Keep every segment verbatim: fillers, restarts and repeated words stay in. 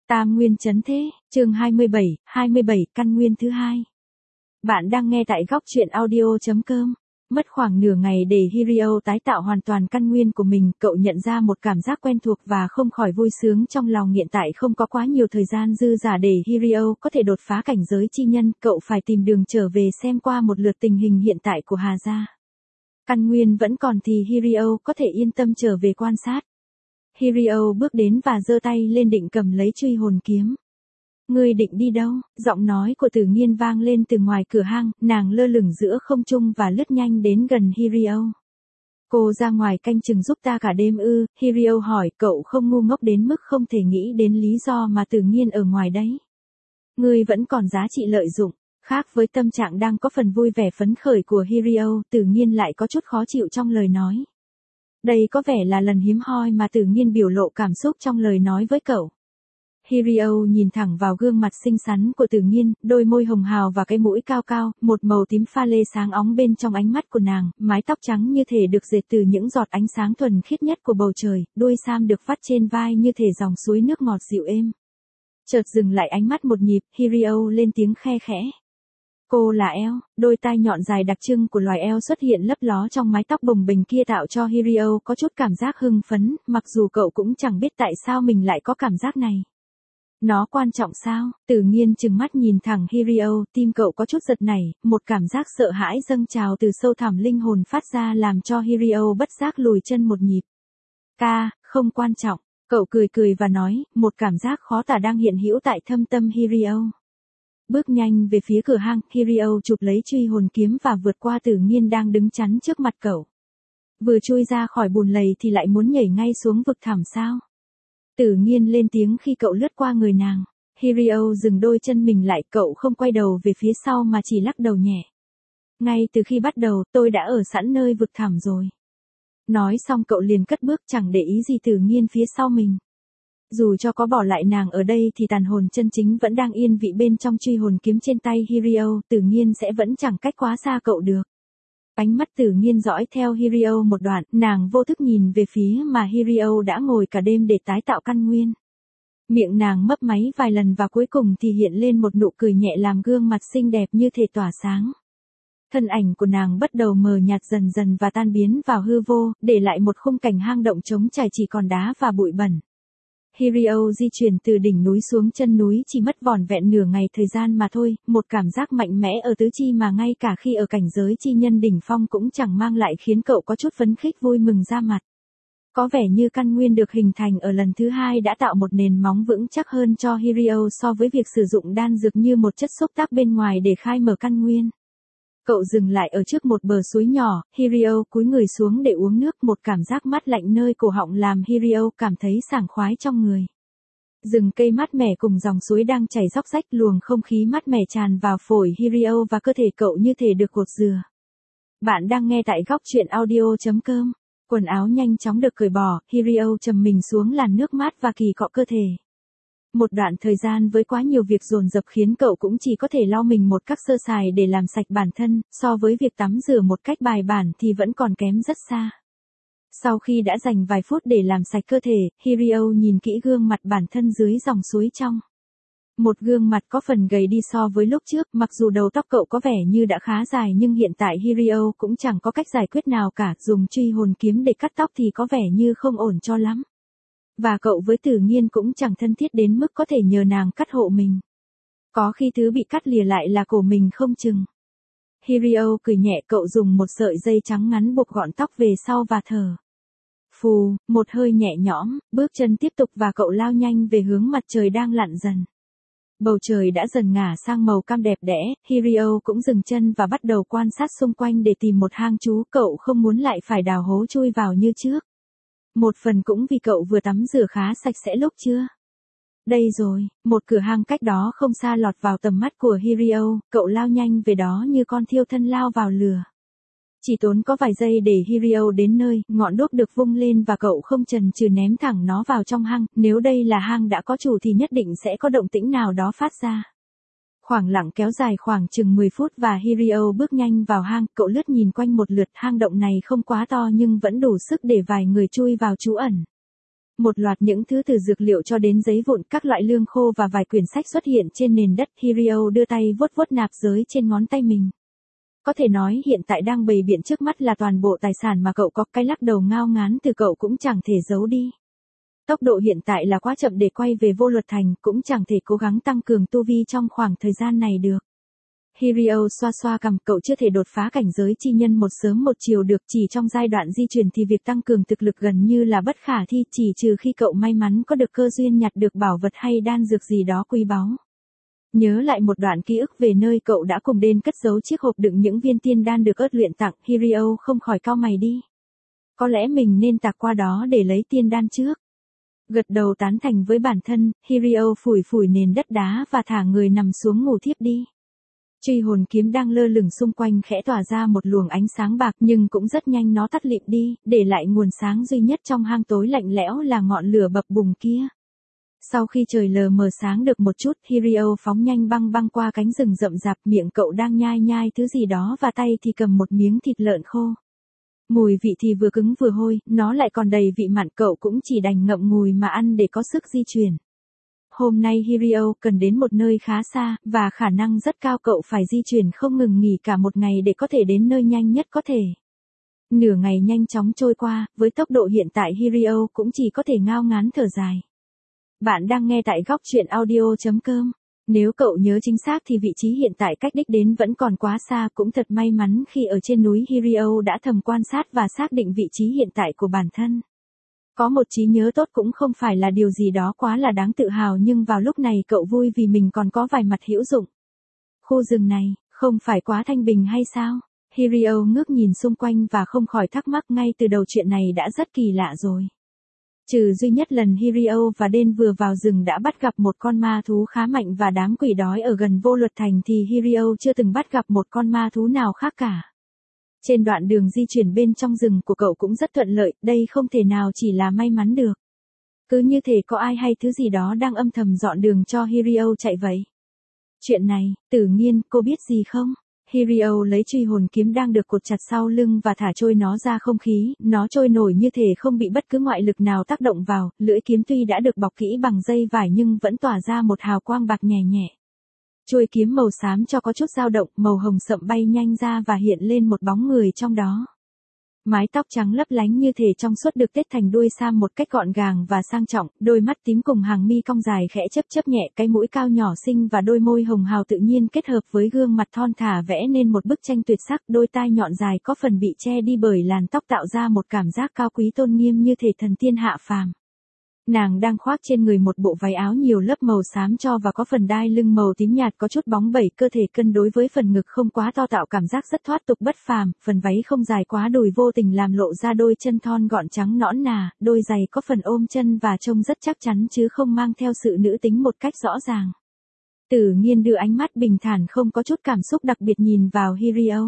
Tam nguyên chấn thế, chương hai mươi bảy, hai mươi bảy, căn nguyên thứ hai. Bạn đang nghe tại góc truyện audio chấm com. Mất khoảng nửa ngày để Hirio tái tạo hoàn toàn căn nguyên của mình, cậu nhận ra một cảm giác quen thuộc và không khỏi vui sướng trong lòng. Hiện tại không có quá nhiều thời gian dư dả để Hirio có thể đột phá cảnh giới chi nhân, cậu phải tìm đường trở về xem qua một lượt tình hình hiện tại của Hà gia. Căn nguyên vẫn còn thì Hirio có thể yên tâm trở về quan sát. Hirio bước đến và giơ tay lên định cầm lấy truy hồn kiếm. Ngươi định đi đâu? Giọng nói của Tử Nghiên vang lên từ ngoài cửa hang, nàng lơ lửng giữa không trung và lướt nhanh đến gần Hirio. Cô ra ngoài canh chừng giúp ta cả đêm ư? Hirio hỏi, cậu không ngu ngốc đến mức không thể nghĩ đến lý do mà Tử Nghiên ở ngoài đấy. Ngươi vẫn còn giá trị lợi dụng. Khác với tâm trạng đang có phần vui vẻ phấn khởi của Hirio, Tử Nghiên lại có chút khó chịu trong lời nói. Đây có vẻ là lần hiếm hoi mà Tử Nghiên biểu lộ cảm xúc trong lời nói với cậu. Hirio nhìn thẳng vào gương mặt xinh xắn của Tử Nghiên, đôi môi hồng hào và cái mũi cao cao, một màu tím pha lê sáng óng bên trong ánh mắt của nàng, mái tóc trắng như thể được dệt từ những giọt ánh sáng thuần khiết nhất của bầu trời, đuôi sam được vắt trên vai như thể dòng suối nước ngọt dịu êm. Chợt dừng lại ánh mắt một nhịp, Hirio lên tiếng khe khẽ. Cô là eo, đôi tai nhọn dài đặc trưng của loài eo xuất hiện lấp ló trong mái tóc bồng bềnh kia tạo cho Hirio có chút cảm giác hưng phấn, mặc dù cậu cũng chẳng biết tại sao mình lại có cảm giác này. Nó quan trọng sao? Tử Nghiên trừng mắt nhìn thẳng Hirio, tim cậu có chút giật nảy, một cảm giác sợ hãi dâng trào từ sâu thẳm linh hồn phát ra làm cho Hirio bất giác lùi chân một nhịp. Ca, không quan trọng, cậu cười cười và nói, một cảm giác khó tả đang hiện hữu tại thâm tâm Hirio. Bước nhanh về phía cửa hang, Hirio chụp lấy truy hồn kiếm và vượt qua Tử Nghiên đang đứng chắn trước mặt cậu. Vừa chui ra khỏi bùn lầy thì lại muốn nhảy ngay xuống vực thẳm sao? Tử Nghiên lên tiếng khi cậu lướt qua người nàng. Hirio dừng đôi chân mình lại, cậu không quay đầu về phía sau mà chỉ lắc đầu nhẹ. Ngay từ khi bắt đầu, tôi đã ở sẵn nơi vực thẳm rồi. Nói xong cậu liền cất bước chẳng để ý gì Tử Nghiên phía sau mình. Dù cho có bỏ lại nàng ở đây thì tàn hồn chân chính vẫn đang yên vị bên trong truy hồn kiếm trên tay Hirio, Tử Nghiên sẽ vẫn chẳng cách quá xa cậu được. Ánh mắt Tử Nghiên dõi theo Hirio một đoạn, nàng vô thức nhìn về phía mà Hirio đã ngồi cả đêm để tái tạo căn nguyên. Miệng nàng mấp máy vài lần và cuối cùng thì hiện lên một nụ cười nhẹ làm gương mặt xinh đẹp như thể tỏa sáng. Thân ảnh của nàng bắt đầu mờ nhạt dần dần và tan biến vào hư vô, để lại một khung cảnh hang động trống trải chỉ còn đá và bụi bẩn. Hirio di chuyển từ đỉnh núi xuống chân núi chỉ mất vỏn vẹn nửa ngày thời gian mà thôi, một cảm giác mạnh mẽ ở tứ chi mà ngay cả khi ở cảnh giới chi nhân đỉnh phong cũng chẳng mang lại khiến cậu có chút phấn khích vui mừng ra mặt. Có vẻ như căn nguyên được hình thành ở lần thứ hai đã tạo một nền móng vững chắc hơn cho Hirio so với việc sử dụng đan dược như một chất xúc tác bên ngoài để khai mở căn nguyên. Cậu dừng lại ở trước một bờ suối nhỏ, Hirio cúi người xuống để uống nước, một cảm giác mát lạnh nơi cổ họng làm Hirio cảm thấy sảng khoái trong người. Rừng cây mát mẻ cùng dòng suối đang chảy róc rách, luồng không khí mát mẻ tràn vào phổi Hirio và cơ thể cậu như thể được gột rửa. Bạn đang nghe tại góc truyện audio chấm com. Quần áo nhanh chóng được cởi bỏ, Hirio trầm mình xuống làn nước mát và kỳ cọ cơ thể. Một đoạn thời gian với quá nhiều việc dồn dập khiến cậu cũng chỉ có thể lau mình một cách sơ sài để làm sạch bản thân, so với việc tắm rửa một cách bài bản thì vẫn còn kém rất xa. Sau khi đã dành vài phút để làm sạch cơ thể, Hirio nhìn kỹ gương mặt bản thân dưới dòng suối trong. Một gương mặt có phần gầy đi so với lúc trước, mặc dù đầu tóc cậu có vẻ như đã khá dài nhưng hiện tại Hirio cũng chẳng có cách giải quyết nào cả, dùng truy hồn kiếm để cắt tóc thì có vẻ như không ổn cho lắm. Và cậu với Tử Nghiên cũng chẳng thân thiết đến mức có thể nhờ nàng cắt hộ mình. Có khi thứ bị cắt lìa lại là cổ mình không chừng. Hirio cười nhẹ, cậu dùng một sợi dây trắng ngắn buộc gọn tóc về sau và thở. Phù, một hơi nhẹ nhõm, bước chân tiếp tục và cậu lao nhanh về hướng mặt trời đang lặn dần. Bầu trời đã dần ngả sang màu cam đẹp đẽ, Hirio cũng dừng chân và bắt đầu quan sát xung quanh để tìm một hang trú, cậu không muốn lại phải đào hố chui vào như trước. Một phần cũng vì cậu vừa tắm rửa khá sạch sẽ lúc chưa. Đây rồi, một cửa hang cách đó không xa lọt vào tầm mắt của Hirio, cậu lao nhanh về đó như con thiêu thân lao vào lửa. Chỉ tốn có vài giây để Hirio đến nơi, ngọn đuốc được vung lên và cậu không chần chừ ném thẳng nó vào trong hang, nếu đây là hang đã có chủ thì nhất định sẽ có động tĩnh nào đó phát ra. Khoảng lặng kéo dài khoảng chừng mười phút và Hirio bước nhanh vào hang, cậu lướt nhìn quanh một lượt, hang động này không quá to nhưng vẫn đủ sức để vài người chui vào trú ẩn. Một loạt những thứ từ dược liệu cho đến giấy vụn, các loại lương khô và vài quyển sách xuất hiện trên nền đất. Hirio đưa tay vuốt vuốt nạp giới trên ngón tay mình. Có thể nói hiện tại đang bày biện trước mắt là toàn bộ tài sản mà cậu có. Cái lắc đầu ngao ngán từ cậu cũng chẳng thể giấu đi. Tốc độ hiện tại là quá chậm để quay về vô luật thành, cũng chẳng thể cố gắng tăng cường tu vi trong khoảng thời gian này được. Hirio xoa xoa cằm, cậu chưa thể đột phá cảnh giới chi nhân một sớm một chiều được, chỉ trong giai đoạn di chuyển thì việc tăng cường thực lực gần như là bất khả thi, chỉ trừ khi cậu may mắn có được cơ duyên nhặt được bảo vật hay đan dược gì đó quý báu. Nhớ lại một đoạn ký ức về nơi cậu đã cùng đến cất giấu chiếc hộp đựng những viên tiên đan được ớt luyện tặng, Hirio không khỏi cau mày đi. Có lẽ mình nên tạc qua đó để lấy tiên đan trước. Gật đầu tán thành với bản thân, Hirio phủi phủi nền đất đá và thả người nằm xuống ngủ thiếp đi. Truy hồn kiếm đang lơ lửng xung quanh khẽ tỏa ra một luồng ánh sáng bạc, nhưng cũng rất nhanh nó tắt lịm đi, để lại nguồn sáng duy nhất trong hang tối lạnh lẽo là ngọn lửa bập bùng kia. Sau khi trời lờ mờ sáng được một chút, Hirio phóng nhanh băng băng qua cánh rừng rậm rạp, miệng cậu đang nhai nhai thứ gì đó và tay thì cầm một miếng thịt lợn khô. Mùi vị thì vừa cứng vừa hôi, nó lại còn đầy vị mặn, cậu cũng chỉ đành ngậm ngùi mà ăn để có sức di chuyển. Hôm nay Hirio cần đến một nơi khá xa, và khả năng rất cao cậu phải di chuyển không ngừng nghỉ cả một ngày để có thể đến nơi nhanh nhất có thể. Nửa ngày nhanh chóng trôi qua, với tốc độ hiện tại Hirio cũng chỉ có thể ngao ngán thở dài. Bạn đang nghe tại góc truyện audio chấm com. Nếu cậu nhớ chính xác thì vị trí hiện tại cách đích đến vẫn còn quá xa, cũng thật may mắn khi ở trên núi Hirio đã thầm quan sát và xác định vị trí hiện tại của bản thân. Có một trí nhớ tốt cũng không phải là điều gì đó quá là đáng tự hào, nhưng vào lúc này cậu vui vì mình còn có vài mặt hữu dụng. Khu rừng này, không phải quá thanh bình hay sao? Hirio ngước nhìn xung quanh và không khỏi thắc mắc, ngay từ đầu chuyện này đã rất kỳ lạ rồi. Trừ duy nhất lần Hirio và Den vừa vào rừng đã bắt gặp một con ma thú khá mạnh và đám quỷ đói ở gần vô luật thành thì Hirio chưa từng bắt gặp một con ma thú nào khác cả. Trên đoạn đường di chuyển bên trong rừng của cậu cũng rất thuận lợi, đây không thể nào chỉ là may mắn được. Cứ như thể có ai hay thứ gì đó đang âm thầm dọn đường cho Hirio chạy vậy. Chuyện này, Tử Nghiên, cô biết gì không? Hirio lấy truy hồn kiếm đang được cột chặt sau lưng và thả trôi nó ra không khí, nó trôi nổi như thể không bị bất cứ ngoại lực nào tác động vào, lưỡi kiếm tuy đã được bọc kỹ bằng dây vải nhưng vẫn tỏa ra một hào quang bạc nhẹ nhẹ. Chuôi kiếm màu xám cho có chút dao động, màu hồng sậm bay nhanh ra và hiện lên một bóng người trong đó. Mái tóc trắng lấp lánh như thể trong suốt được tết thành đuôi sam một cách gọn gàng và sang trọng, đôi mắt tím cùng hàng mi cong dài khẽ chớp chớp nhẹ, cái mũi cao nhỏ xinh và đôi môi hồng hào tự nhiên kết hợp với gương mặt thon thả vẽ nên một bức tranh tuyệt sắc, đôi tai nhọn dài có phần bị che đi bởi làn tóc tạo ra một cảm giác cao quý tôn nghiêm như thể thần tiên hạ phàm. Nàng đang khoác trên người một bộ váy áo nhiều lớp màu xám cho và có phần đai lưng màu tím nhạt có chút bóng bẩy, cơ thể cân đối với phần ngực không quá to tạo cảm giác rất thoát tục bất phàm, phần váy không dài quá đùi vô tình làm lộ ra đôi chân thon gọn trắng nõn nà, đôi giày có phần ôm chân và trông rất chắc chắn chứ không mang theo sự nữ tính một cách rõ ràng. Tử Nghiên đưa ánh mắt bình thản không có chút cảm xúc đặc biệt nhìn vào Hirio.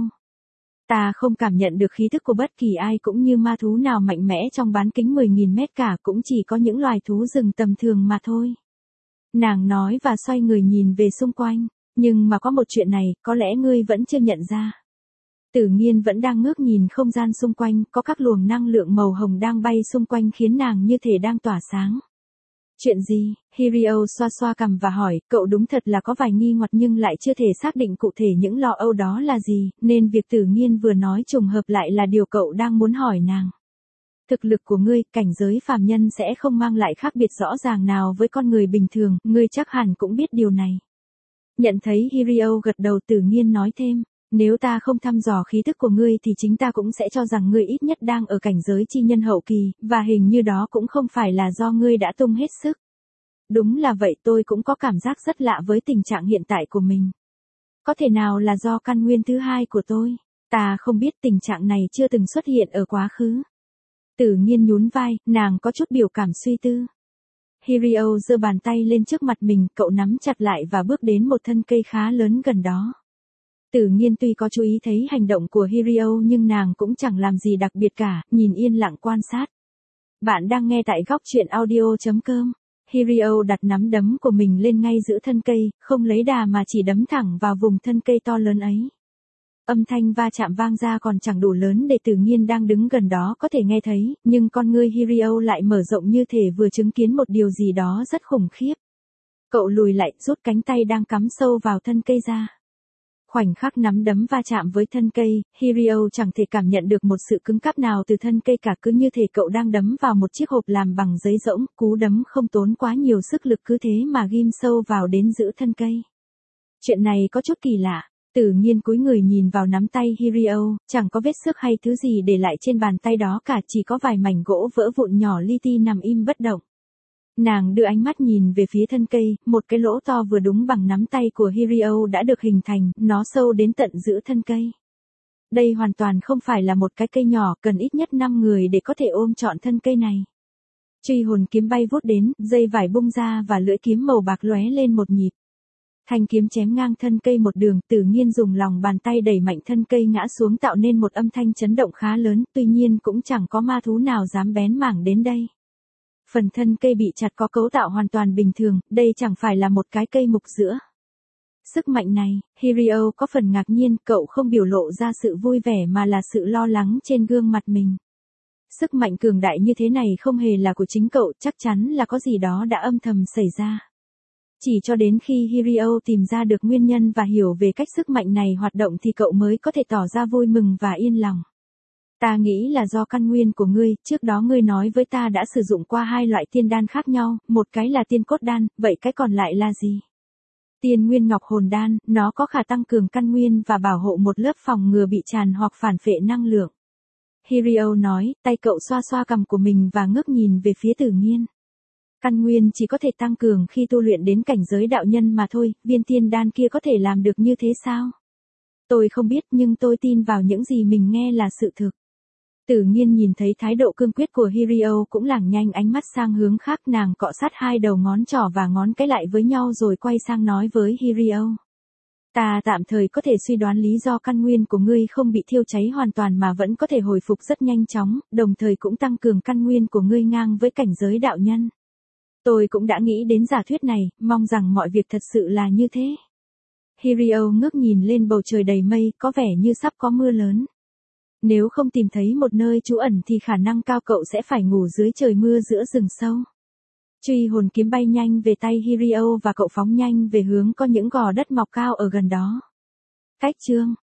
Ta không cảm nhận được khí thức của bất kỳ ai cũng như ma thú nào mạnh mẽ trong bán kính mười nghìn mét cả, cũng chỉ có những loài thú rừng tầm thường mà thôi. Nàng nói và xoay người nhìn về xung quanh, nhưng mà có một chuyện này, có lẽ ngươi vẫn chưa nhận ra. Tử Nghiên vẫn đang ngước nhìn không gian xung quanh, có các luồng năng lượng màu hồng đang bay xung quanh khiến nàng như thể đang tỏa sáng. Chuyện gì? Hirio xoa xoa cằm và hỏi, cậu đúng thật là có vài nghi hoặc nhưng lại chưa thể xác định cụ thể những lo âu đó là gì, nên việc Tử Nghiên vừa nói trùng hợp lại là điều cậu đang muốn hỏi nàng. Thực lực của ngươi, cảnh giới phàm nhân sẽ không mang lại khác biệt rõ ràng nào với con người bình thường, ngươi chắc hẳn cũng biết điều này. Nhận thấy Hirio gật đầu, Tử Nghiên nói thêm, nếu ta không thăm dò khí thức của ngươi thì chính ta cũng sẽ cho rằng ngươi ít nhất đang ở cảnh giới chi nhân hậu kỳ, và hình như đó cũng không phải là do ngươi đã tung hết sức. Đúng là vậy, tôi cũng có cảm giác rất lạ với tình trạng hiện tại của mình. Có thể nào là do căn nguyên thứ hai của tôi? Ta không biết, tình trạng này chưa từng xuất hiện ở quá khứ. Tử Nghiên nhún vai, nàng có chút biểu cảm suy tư. Hirio giơ bàn tay lên trước mặt mình, cậu nắm chặt lại và bước đến một thân cây khá lớn gần đó. Tử Nghiên tuy có chú ý thấy hành động của Hirio nhưng nàng cũng chẳng làm gì đặc biệt cả, nhìn yên lặng quan sát. Bạn đang nghe tại góc truyện audio chấm com. Hirio đặt nắm đấm của mình lên ngay giữa thân cây, không lấy đà mà chỉ đấm thẳng vào vùng thân cây to lớn ấy. Âm thanh va chạm vang ra còn chẳng đủ lớn để Tử Nghiên đang đứng gần đó có thể nghe thấy, nhưng con ngươi Hirio lại mở rộng như thể vừa chứng kiến một điều gì đó rất khủng khiếp. Cậu lùi lại, rút cánh tay đang cắm sâu vào thân cây ra. Khoảnh khắc nắm đấm va chạm với thân cây, Hirio chẳng thể cảm nhận được một sự cứng cáp nào từ thân cây cả, cứ như thể cậu đang đấm vào một chiếc hộp làm bằng giấy rỗng, cú đấm không tốn quá nhiều sức lực cứ thế mà ghim sâu vào đến giữa thân cây. Chuyện này có chút kỳ lạ. Tử Nghiên cúi người nhìn vào nắm tay Hirio, chẳng có vết xước hay thứ gì để lại trên bàn tay đó cả, chỉ có vài mảnh gỗ vỡ vụn nhỏ li ti nằm im bất động. Nàng đưa ánh mắt nhìn về phía thân cây, một cái lỗ to vừa đúng bằng nắm tay của Hirio đã được hình thành, nó sâu đến tận giữa thân cây. Đây hoàn toàn không phải là một cái cây nhỏ, cần ít nhất năm người để có thể ôm trọn thân cây này. Truy hồn kiếm bay vút đến, dây vải bung ra và lưỡi kiếm màu bạc lóe lên một nhịp. Thanh kiếm chém ngang thân cây một đường, Tử Nghiên dùng lòng bàn tay đẩy mạnh thân cây ngã xuống tạo nên một âm thanh chấn động khá lớn, tuy nhiên cũng chẳng có ma thú nào dám bén mảng đến đây. Phần thân cây bị chặt có cấu tạo hoàn toàn bình thường, đây chẳng phải là một cái cây mục giữa. Sức mạnh này, Hirio có phần ngạc nhiên, cậu không biểu lộ ra sự vui vẻ mà là sự lo lắng trên gương mặt mình. Sức mạnh cường đại như thế này không hề là của chính cậu, chắc chắn là có gì đó đã âm thầm xảy ra. Chỉ cho đến khi Hirio tìm ra được nguyên nhân và hiểu về cách sức mạnh này hoạt động thì cậu mới có thể tỏ ra vui mừng và yên lòng. Ta nghĩ là do căn nguyên của ngươi, trước đó ngươi nói với ta đã sử dụng qua hai loại tiên đan khác nhau, một cái là tiên cốt đan, vậy cái còn lại là gì? Tiên nguyên ngọc hồn đan, nó có khả tăng cường căn nguyên và bảo hộ một lớp phòng ngừa bị tràn hoặc phản phệ năng lượng. Hirio nói, tay cậu xoa xoa cằm của mình và ngước nhìn về phía Tử Nghiên. Căn nguyên chỉ có thể tăng cường khi tu luyện đến cảnh giới đạo nhân mà thôi, viên tiên đan kia có thể làm được như thế sao? Tôi không biết nhưng tôi tin vào những gì mình nghe là sự thực. Tử Nghiên nhìn thấy thái độ cương quyết của Hirio cũng lảng nhanh ánh mắt sang hướng khác, nàng cọ sát hai đầu ngón trỏ và ngón cái lại với nhau rồi quay sang nói với Hirio. Ta tạm thời có thể suy đoán lý do căn nguyên của ngươi không bị thiêu cháy hoàn toàn mà vẫn có thể hồi phục rất nhanh chóng, đồng thời cũng tăng cường căn nguyên của ngươi ngang với cảnh giới đạo nhân. Tôi cũng đã nghĩ đến giả thuyết này, mong rằng mọi việc thật sự là như thế. Hirio ngước nhìn lên bầu trời đầy mây, có vẻ như sắp có mưa lớn. Nếu không tìm thấy một nơi trú ẩn thì khả năng cao cậu sẽ phải ngủ dưới trời mưa giữa rừng sâu. Truy hồn kiếm bay nhanh về tay Hirio và cậu phóng nhanh về hướng có những gò đất mọc cao ở gần đó. Cách chương